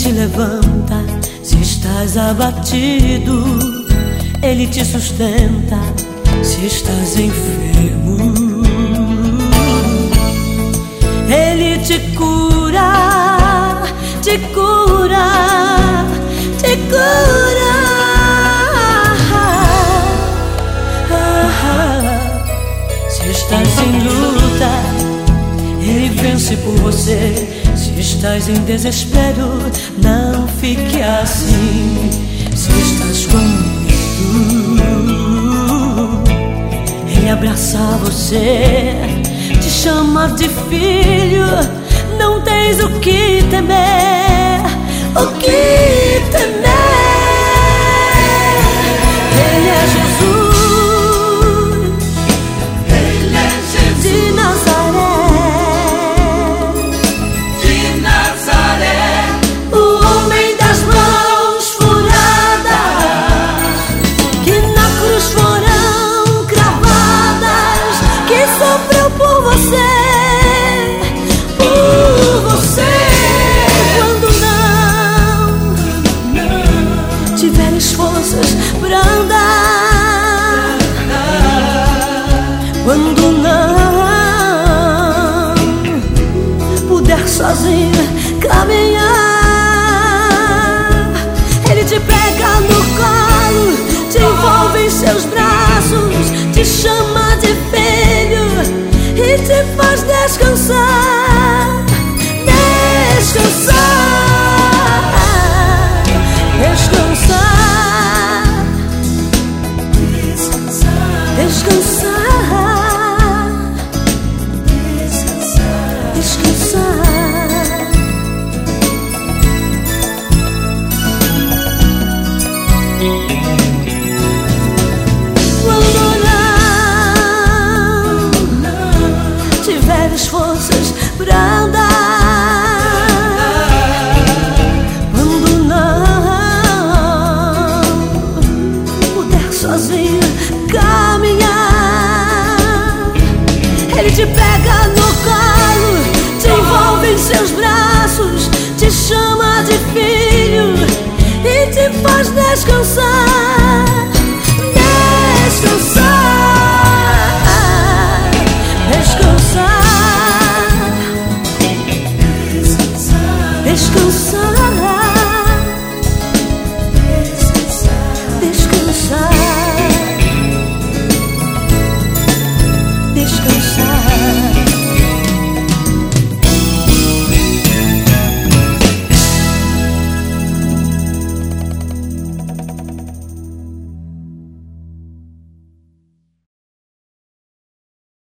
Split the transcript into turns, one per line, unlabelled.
te levanta se estás abatido. Ele te sustenta se estás enfermo. Ele te cura, te cura, te cura. Se estás em luta, Ele vence por você. Se estás em desespero, não fique assim. Se estás com medo, Ele abraça você, te chama de filho. Não tens o que temer, o que temer. Ele é Jesus. Quando não puder sozinho caminhar, Ele te pega no colo, te envolve em seus braços, te chama de filho e te faz descansar, descansar, descansar, descansar. Forças pra andar, quando não puder sozinho caminhar, Ele te pega